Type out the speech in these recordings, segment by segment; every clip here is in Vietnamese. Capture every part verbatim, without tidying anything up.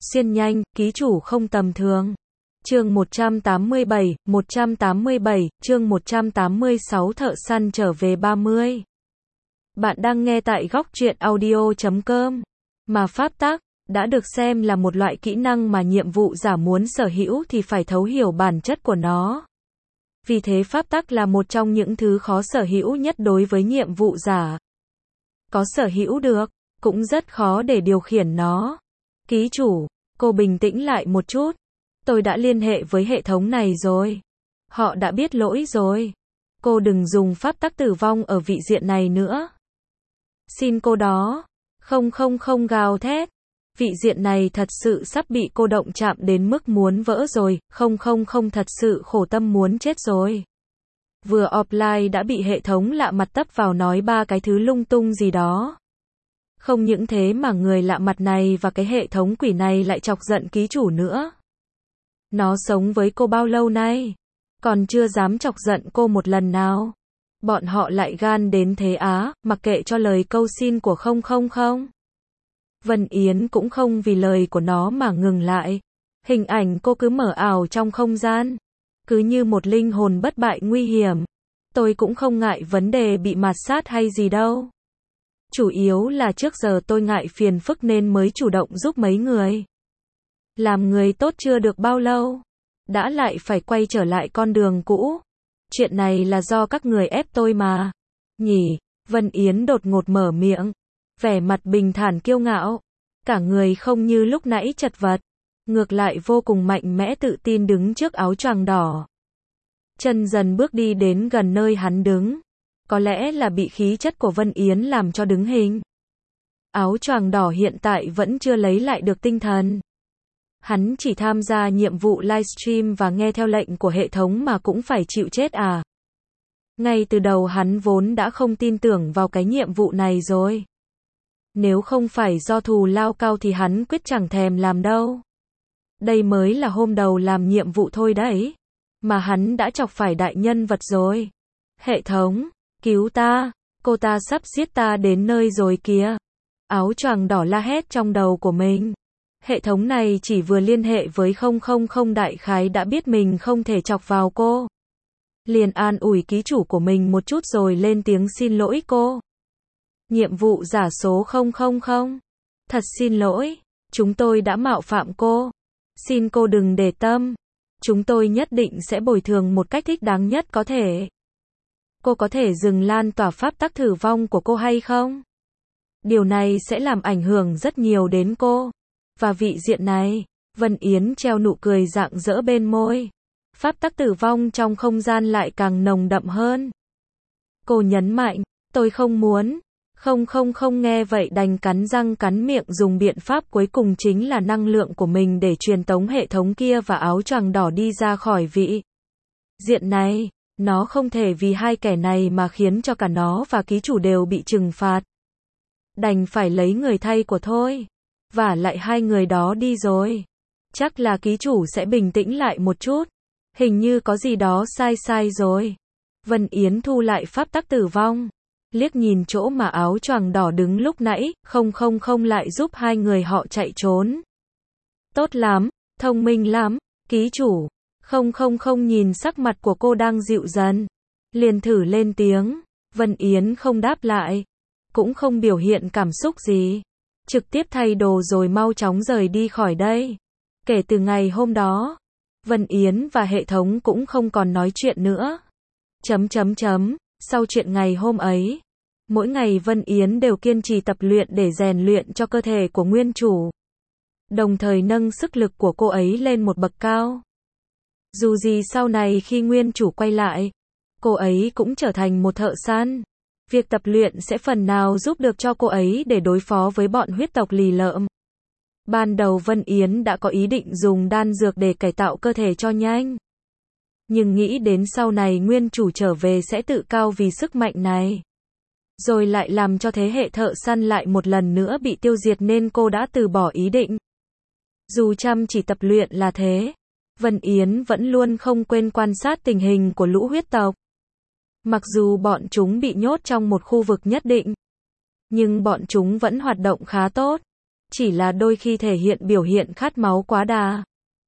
Xuyên nhanh, ký chủ không tầm thường. Chương một trăm tám mươi bảy, một trăm tám mươi bảy, chương một trăm tám mươi sáu thợ săn trở về ba mươi. Bạn đang nghe tại góc truyện audio chấm com. Mà pháp tắc đã được xem là một loại kỹ năng mà nhiệm vụ giả muốn sở hữu thì phải thấu hiểu bản chất của nó. Vì thế pháp tắc là một trong những thứ khó sở hữu nhất đối với nhiệm vụ giả. Có sở hữu được, cũng rất khó để điều khiển nó. Ký chủ, cô bình tĩnh lại một chút. Tôi đã liên hệ với hệ thống này rồi. Họ đã biết lỗi rồi. Cô đừng dùng pháp tắc tử vong ở vị diện này nữa. Xin cô đó. Không không không gào thét. Vị diện này thật sự sắp bị cô động chạm đến mức muốn vỡ rồi. Không không không thật sự khổ tâm muốn chết rồi. Vừa offline đã bị hệ thống lạ mặt tấp vào nói ba cái thứ lung tung gì đó. Không những thế mà người lạ mặt này và cái hệ thống quỷ này lại chọc giận ký chủ nữa. Nó sống với cô bao lâu nay? Còn chưa dám chọc giận cô một lần nào. Bọn họ lại gan đến thế á, mặc kệ cho lời câu xin của không không không. Vân Yến cũng không vì lời của nó mà ngừng lại. Hình ảnh cô cứ mở ảo trong không gian. Cứ như một linh hồn bất bại nguy hiểm. Tôi cũng không ngại vấn đề bị mạt sát hay gì đâu. Chủ yếu là trước giờ tôi ngại phiền phức nên mới chủ động giúp mấy người. Làm người tốt chưa được bao lâu, đã lại phải quay trở lại con đường cũ. Chuyện này là do các người ép tôi mà. Nhỉ, Vân Yến đột ngột mở miệng. Vẻ mặt bình thản kiêu ngạo. Cả người không như lúc nãy chật vật. Ngược lại vô cùng mạnh mẽ tự tin đứng trước áo choàng đỏ. Chân dần bước đi đến gần nơi hắn đứng. Có lẽ là bị khí chất của Vân Yến làm cho đứng hình. Áo choàng đỏ hiện tại vẫn chưa lấy lại được tinh thần. Hắn chỉ tham gia nhiệm vụ livestream và nghe theo lệnh của hệ thống mà cũng phải chịu chết à. Ngay từ đầu hắn vốn đã không tin tưởng vào cái nhiệm vụ này rồi. Nếu không phải do thù lao cao thì hắn quyết chẳng thèm làm đâu. Đây mới là hôm đầu làm nhiệm vụ thôi đấy. Mà hắn đã chọc phải đại nhân vật rồi. Hệ thống, cứu ta, cô ta sắp giết ta đến nơi rồi kìa. Áo choàng đỏ la hét trong đầu của mình. Hệ thống này chỉ vừa liên hệ với không không không đại khái đã biết mình không thể chọc vào cô. Liền an ủi ký chủ của mình một chút rồi lên tiếng xin lỗi cô. Nhiệm vụ giả số không không không. Thật xin lỗi, chúng tôi đã mạo phạm cô. Xin cô đừng để tâm. Chúng tôi nhất định sẽ bồi thường một cách thích đáng nhất có thể. Cô có thể dừng lan tỏa pháp tắc thử vong của cô hay không? Điều này sẽ làm ảnh hưởng rất nhiều đến cô. Và vị diện này, Vân Yến treo nụ cười rạng rỡ bên môi. Pháp tắc tử vong trong không gian lại càng nồng đậm hơn. Cô nhấn mạnh, tôi không muốn. Không không không nghe vậy đành cắn răng cắn miệng dùng biện pháp cuối cùng chính là năng lượng của mình để truyền tống hệ thống kia và áo choàng đỏ đi ra khỏi vị diện này. Nó không thể vì hai kẻ này mà khiến cho cả nó và ký chủ đều bị trừng phạt. Đành phải lấy người thay của thôi. Và lại hai người đó đi rồi. Chắc là ký chủ sẽ bình tĩnh lại một chút. Hình như có gì đó sai sai rồi. Vân Yến thu lại pháp tắc tử vong. Liếc nhìn chỗ mà áo choàng đỏ đứng lúc nãy, không không không lại giúp hai người họ chạy trốn. Tốt lắm, thông minh lắm, ký chủ. Không không không nhìn sắc mặt của cô đang dịu dần. Liền thử lên tiếng. Vân Yến không đáp lại. Cũng không biểu hiện cảm xúc gì. Trực tiếp thay đồ rồi mau chóng rời đi khỏi đây. Kể từ ngày hôm đó, Vân Yến và hệ thống cũng không còn nói chuyện nữa. Chấm chấm chấm, sau chuyện ngày hôm ấy, mỗi ngày Vân Yến đều kiên trì tập luyện để rèn luyện cho cơ thể của nguyên chủ. Đồng thời nâng sức lực của cô ấy lên một bậc cao. Dù gì sau này khi nguyên chủ quay lại, cô ấy cũng trở thành một thợ săn. Việc tập luyện sẽ phần nào giúp được cho cô ấy để đối phó với bọn huyết tộc lì lợm. Ban đầu Vân Yến đã có ý định dùng đan dược để cải tạo cơ thể cho nhanh. Nhưng nghĩ đến sau này nguyên chủ trở về sẽ tự cao vì sức mạnh này. Rồi lại làm cho thế hệ thợ săn lại một lần nữa bị tiêu diệt nên cô đã từ bỏ ý định. Dù chăm chỉ tập luyện là thế, Vân Yến vẫn luôn không quên quan sát tình hình của lũ huyết tộc. Mặc dù bọn chúng bị nhốt trong một khu vực nhất định, nhưng bọn chúng vẫn hoạt động khá tốt. Chỉ là đôi khi thể hiện biểu hiện khát máu quá đà.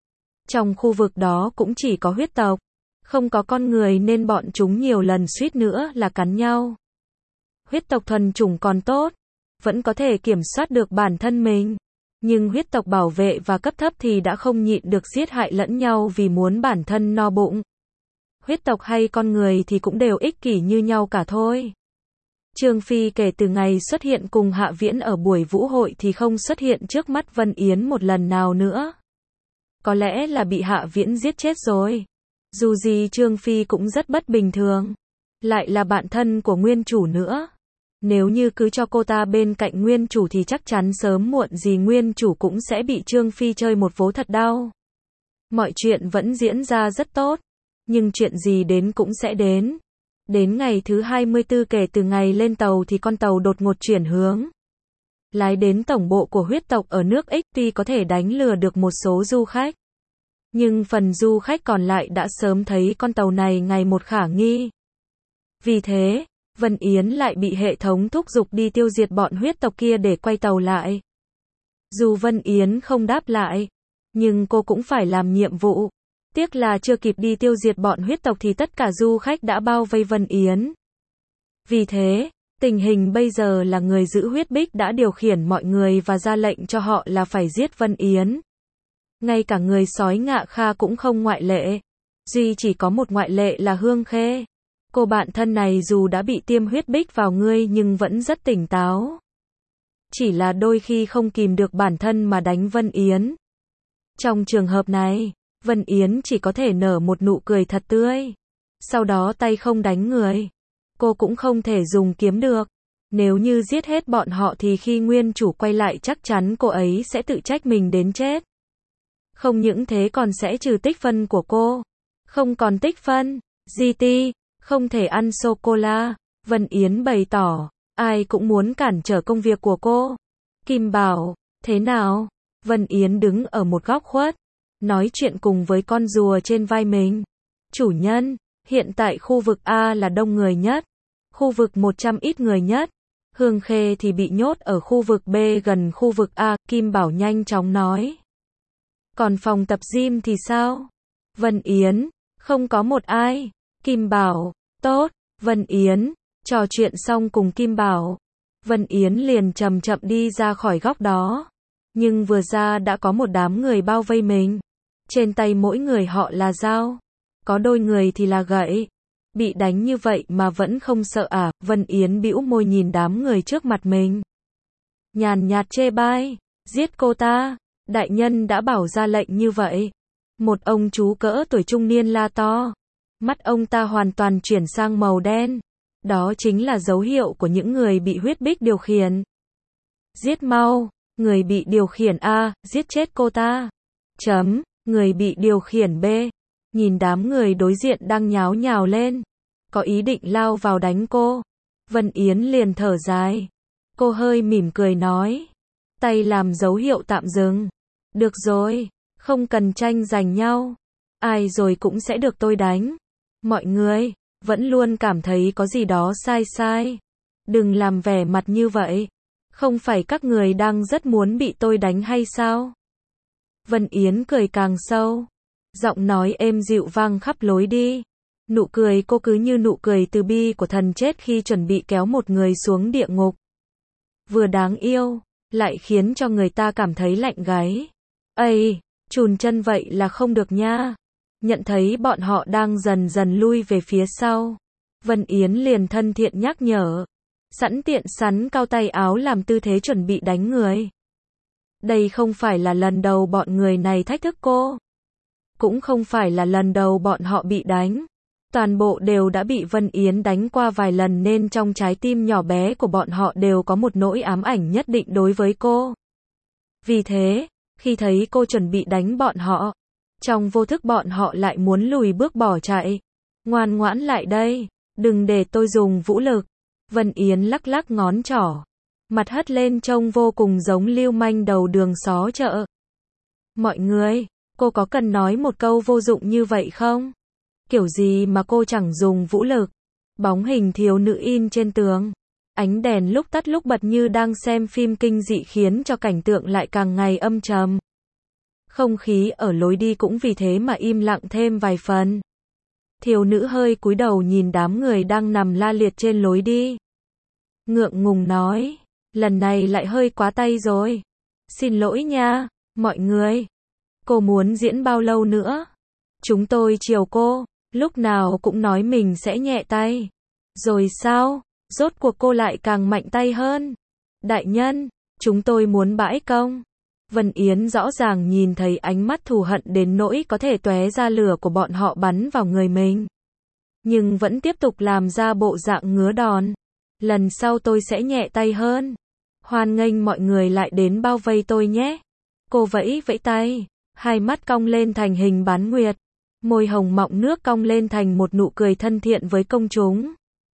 Trong khu vực đó cũng chỉ có huyết tộc, không có con người nên bọn chúng nhiều lần suýt nữa là cắn nhau. Huyết tộc thuần chủng còn tốt, vẫn có thể kiểm soát được bản thân mình. Nhưng huyết tộc bảo vệ và cấp thấp thì đã không nhịn được giết hại lẫn nhau vì muốn bản thân no bụng. Huyết tộc hay con người thì cũng đều ích kỷ như nhau cả thôi. Trương Phi kể từ ngày xuất hiện cùng Hạ Viễn ở buổi vũ hội thì không xuất hiện trước mắt Vân Yến một lần nào nữa. Có lẽ là bị Hạ Viễn giết chết rồi. Dù gì Trương Phi cũng rất bất bình thường. Lại là bạn thân của nguyên chủ nữa. Nếu như cứ cho cô ta bên cạnh nguyên chủ thì chắc chắn sớm muộn gì nguyên chủ cũng sẽ bị Trương Phi chơi một vố thật đau. Mọi chuyện vẫn diễn ra rất tốt. Nhưng chuyện gì đến cũng sẽ đến. Đến ngày thứ hai mươi tư kể từ ngày lên tàu thì con tàu đột ngột chuyển hướng. Lái đến tổng bộ của huyết tộc ở nước X tuy có thể đánh lừa được một số du khách. Nhưng phần du khách còn lại đã sớm thấy con tàu này ngày một khả nghi. Vì thế, Vân Yến lại bị hệ thống thúc giục đi tiêu diệt bọn huyết tộc kia để quay tàu lại. Dù Vân Yến không đáp lại, nhưng cô cũng phải làm nhiệm vụ. Tiếc là chưa kịp đi tiêu diệt bọn huyết tộc thì tất cả du khách đã bao vây Vân Yến. Vì thế, tình hình bây giờ là người giữ huyết bích đã điều khiển mọi người và ra lệnh cho họ là phải giết Vân Yến. Ngay cả người sói Ngạ Kha cũng không ngoại lệ. Duy chỉ có một ngoại lệ là Hương Khê. Cô bạn thân này dù đã bị tiêm huyết bích vào ngươi nhưng vẫn rất tỉnh táo. Chỉ là đôi khi không kìm được bản thân mà đánh Vân Yến. Trong trường hợp này, Vân Yến chỉ có thể nở một nụ cười thật tươi. Sau đó tay không đánh người. Cô cũng không thể dùng kiếm được. Nếu như giết hết bọn họ thì khi nguyên chủ quay lại chắc chắn cô ấy sẽ tự trách mình đến chết. Không những thế còn sẽ trừ tích phân của cô. Không còn tích phân, giê tê, không thể ăn sô-cô-la. Vân Yến bày tỏ, ai cũng muốn cản trở công việc của cô. Kim bảo, thế nào? Vân Yến đứng ở một góc khuất, nói chuyện cùng với con rùa trên vai mình. Chủ nhân, hiện tại khu vực A là đông người nhất. Khu vực một trăm ít người nhất. Hương Khê thì bị nhốt ở khu vực B gần khu vực A, Kim Bảo nhanh chóng nói. Còn phòng tập gym thì sao? Vân Yến, không có một ai. Kim Bảo, tốt. Vân Yến, trò chuyện xong cùng Kim Bảo. Vân Yến liền chậm chậm đi ra khỏi góc đó. Nhưng vừa ra đã có một đám người bao vây mình. Trên tay mỗi người họ là dao. Có đôi người thì là gậy. Bị đánh như vậy mà vẫn không sợ à? Vân Yến bĩu môi nhìn đám người trước mặt mình. Nhàn nhạt chê bai. Giết cô ta. Đại nhân đã bảo ra lệnh như vậy. Một ông chú cỡ tuổi trung niên la to. Mắt ông ta hoàn toàn chuyển sang màu đen. Đó chính là dấu hiệu của những người bị huyết bích điều khiển. Giết mau. Người bị điều khiển A, giết chết cô ta. Chấm. Người bị điều khiển B. Nhìn đám người đối diện đang nháo nhào lên. Có ý định lao vào đánh cô. Vân Yến liền thở dài. Cô hơi mỉm cười nói. Tay làm dấu hiệu tạm dừng. Được rồi. Không cần tranh giành nhau. Ai rồi cũng sẽ được tôi đánh. Mọi người, vẫn luôn cảm thấy có gì đó sai sai. Đừng làm vẻ mặt như vậy. Không phải các người đang rất muốn bị tôi đánh hay sao? Vân Yến cười càng sâu. Giọng nói êm dịu vang khắp lối đi. Nụ cười cô cứ như nụ cười từ bi của thần chết khi chuẩn bị kéo một người xuống địa ngục. Vừa đáng yêu, lại khiến cho người ta cảm thấy lạnh gáy. Ây, chùn chân vậy là không được nha. Nhận thấy bọn họ đang dần dần lui về phía sau. Vân Yến liền thân thiện nhắc nhở. Sẵn tiện sắn cao tay áo làm tư thế chuẩn bị đánh người. Đây không phải là lần đầu bọn người này thách thức cô. Cũng không phải là lần đầu bọn họ bị đánh. Toàn bộ đều đã bị Vân Yến đánh qua vài lần nên trong trái tim nhỏ bé của bọn họ đều có một nỗi ám ảnh nhất định đối với cô. Vì thế, khi thấy cô chuẩn bị đánh bọn họ, trong vô thức bọn họ lại muốn lùi bước bỏ chạy. Ngoan ngoãn lại đây, đừng để tôi dùng vũ lực. Vân Yến lắc lắc ngón trỏ. Mặt hất lên trông vô cùng giống lưu manh đầu đường xó chợ. Mọi người, cô có cần nói một câu vô dụng như vậy không? Kiểu gì mà cô chẳng dùng vũ lực? Bóng hình thiếu nữ in trên tường. Ánh đèn lúc tắt lúc bật như đang xem phim kinh dị khiến cho cảnh tượng lại càng ngày âm trầm. Không khí ở lối đi cũng vì thế mà im lặng thêm vài phần. Thiếu nữ hơi cúi đầu nhìn đám người đang nằm la liệt trên lối đi. Ngượng ngùng nói, lần này lại hơi quá tay rồi. Xin lỗi nha, mọi người. Cô muốn diễn bao lâu nữa? Chúng tôi chiều cô, lúc nào cũng nói mình sẽ nhẹ tay. Rồi sao? Rốt cuộc cô lại càng mạnh tay hơn. Đại nhân, chúng tôi muốn bãi công. Vân Yến rõ ràng nhìn thấy ánh mắt thù hận đến nỗi có thể tóe ra lửa của bọn họ bắn vào người mình. Nhưng vẫn tiếp tục làm ra bộ dạng ngứa đòn. Lần sau tôi sẽ nhẹ tay hơn. Hoan nghênh mọi người lại đến bao vây tôi nhé. Cô vẫy vẫy tay, hai mắt cong lên thành hình bán nguyệt. Môi hồng mọng nước cong lên thành một nụ cười thân thiện với công chúng.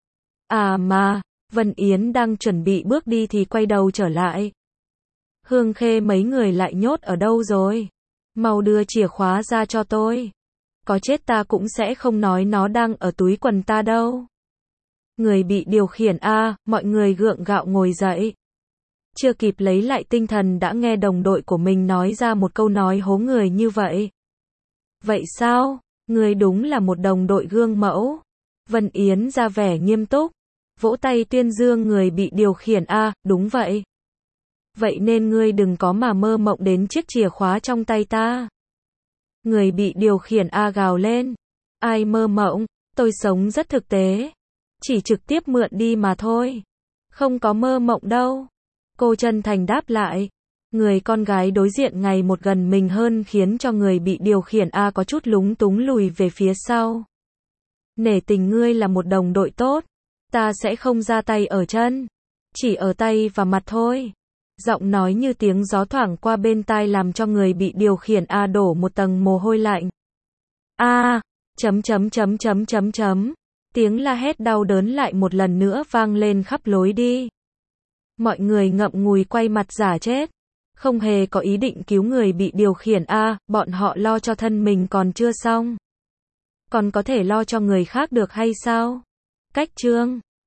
À mà, Vân Yến đang chuẩn bị bước đi thì quay đầu trở lại. Hương Khê mấy người lại nhốt ở đâu rồi? Mau đưa chìa khóa ra cho tôi. Có chết ta cũng sẽ không nói nó đang ở túi quần ta đâu. Người bị điều khiển a, à, mọi người gượng gạo ngồi dậy. Chưa kịp lấy lại tinh thần đã nghe đồng đội của mình nói ra một câu nói hố người như vậy. Vậy sao? Người đúng là một đồng đội gương mẫu. Vân Yến ra vẻ nghiêm túc, vỗ tay tuyên dương người bị điều khiển a, à, đúng vậy. Vậy nên ngươi đừng có mà mơ mộng đến chiếc chìa khóa trong tay ta. Người bị điều khiển a gào lên. Ai mơ mộng, tôi sống rất thực tế. Chỉ trực tiếp mượn đi mà thôi. Không có mơ mộng đâu. Cô chân thành đáp lại. Người con gái đối diện ngày một gần mình hơn khiến cho người bị điều khiển a có chút lúng túng lùi về phía sau. Nể tình ngươi là một đồng đội tốt. Ta sẽ không ra tay ở chân. Chỉ ở tay và mặt thôi. Giọng nói như tiếng gió thoảng qua bên tai làm cho người bị điều khiển a đổ một tầng mồ hôi lạnh. A, chấm chấm chấm chấm chấm chấm. Tiếng la hét đau đớn lại một lần nữa vang lên khắp lối đi. Mọi người ngậm ngùi quay mặt giả chết. Không hề có ý định cứu người bị điều khiển a, bọn họ lo cho thân mình còn chưa xong. Còn có thể lo cho người khác được hay sao? Cách chương